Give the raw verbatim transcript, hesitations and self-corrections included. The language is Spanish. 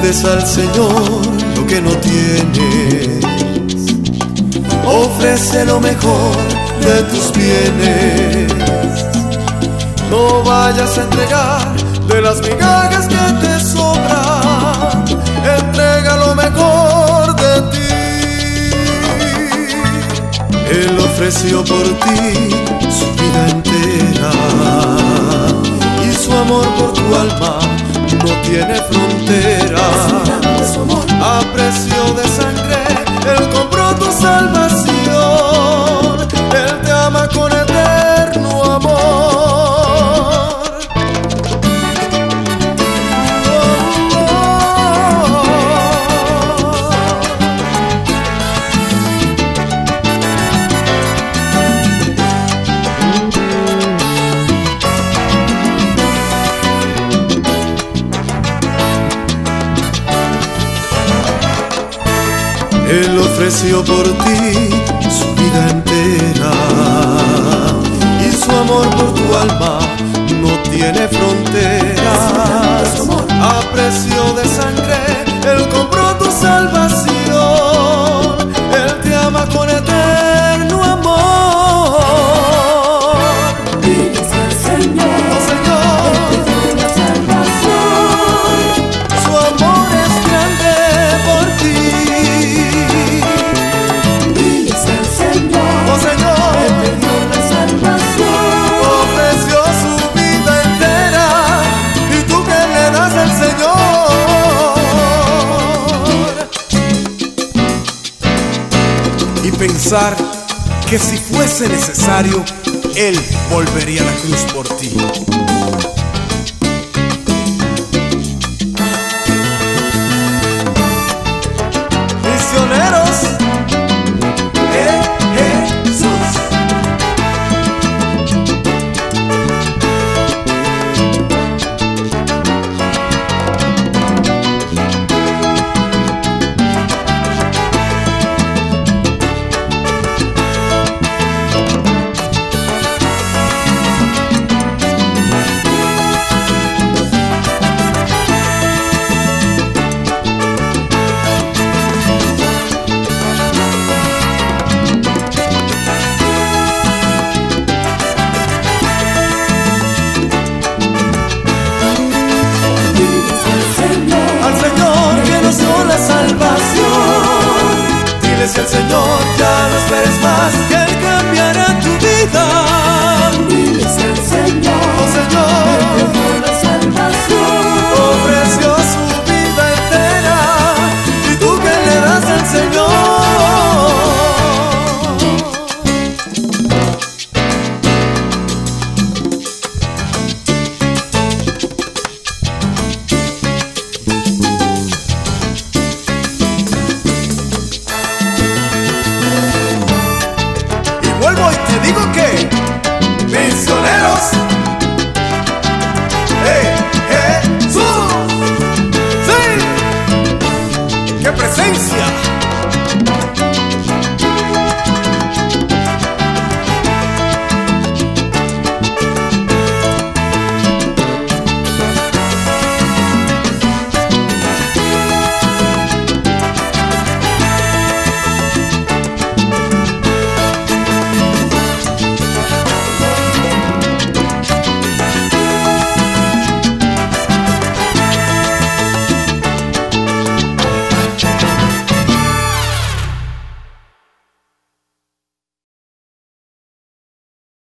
Pides al Señor lo que no tienes, ofrece lo mejor de tus bienes. No vayas a entregar de las migajas que te sobran, entrega lo mejor de ti. Él ofreció por ti su vida entera, y su amor por tu alma no tiene fronteras. A precio de sangre Él compró tu salvación, Él te ama con eterno amor. Oh, oh, oh. Él ofreció por ti su vida entera, y su amor por tu alma no tiene fronteras. A precio de sangre Él compró tu salvación, Él te ama con eterno amor. Diles al Señor, oh Señor, Él te dio la salvación. su amor es grande por ti. Diles al Señor, Oh Señor, Él te dio la salvación. ofreció su vida entera, y tú que le das al Señor. Y pensar que si fuese necesario, Él volvería a la cruz por ti. Misioneros de Jesús. Diles al Señor, Al Señor que nos dio la salvación, diles al Señor, ya no esperes más, que Él cambiará tu vida. diles al Señor, Oh Él te Señor, dio la salvación. ofreció su vida entera, y tú que le das al Señor. Y vuelvo y te digo que misioneros de Jesús. ¡Sí! ¡Qué presencia!